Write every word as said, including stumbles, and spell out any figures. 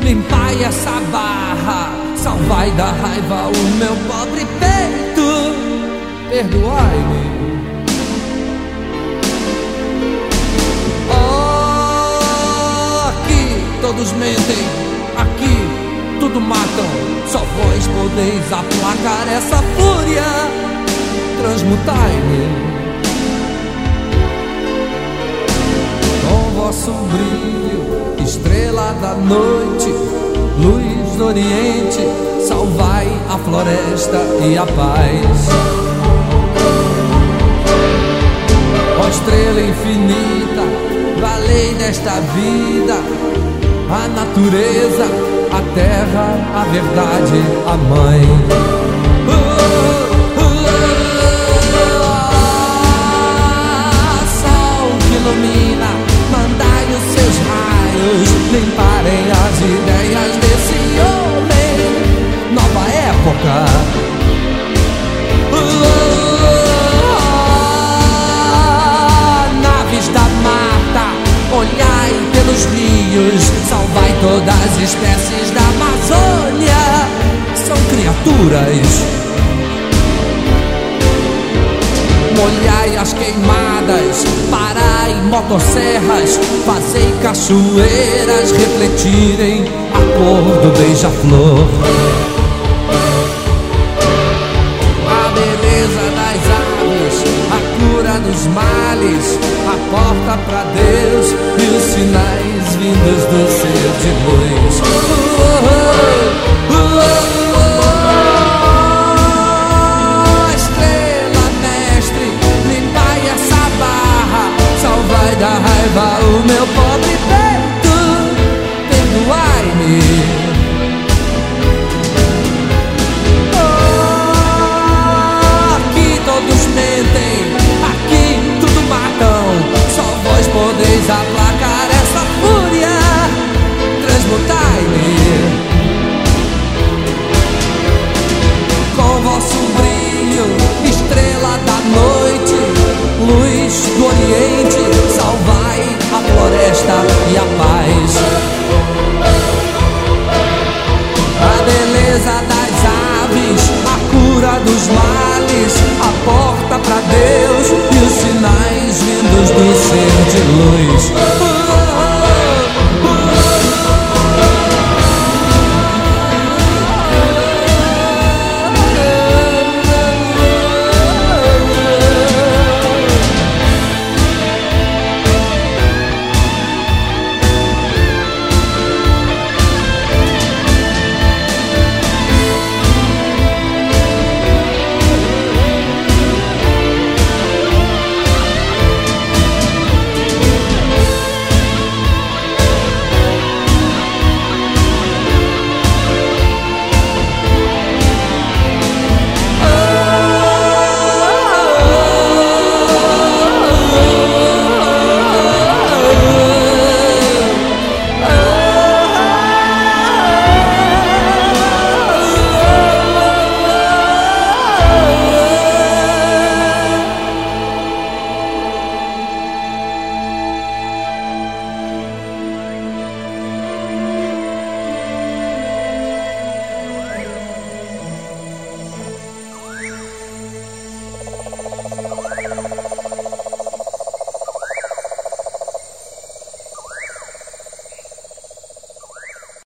limpai essa barra, salvai da raiva o meu pobre peito, perdoai-me. Oh, aqui todos mentem, aqui tudo matam, só vós podeis aplacar essa fúria, transmutai-me. Com vosso brilho, estrela da noite, luz do oriente, salvai a floresta e a paz. Ó estrela infinita, valei nesta vida a natureza, a terra, a verdade, a mãe. Uh, uh, uh, ah, sol que ilumina, mandai os seus raios limparem as ideias desse homem. Nova época. Uh, ah, naves da mata, olhai pelos rios, salvai todas as espécies da Amazônia. São criaturas. Molhai as queimadas, parai motosserras, fazei cachoeiras refletirem a cor do beija-flor. A beleza das aves, a cura dos males, a porta pra Deus e os sinais vindos do ser de luz.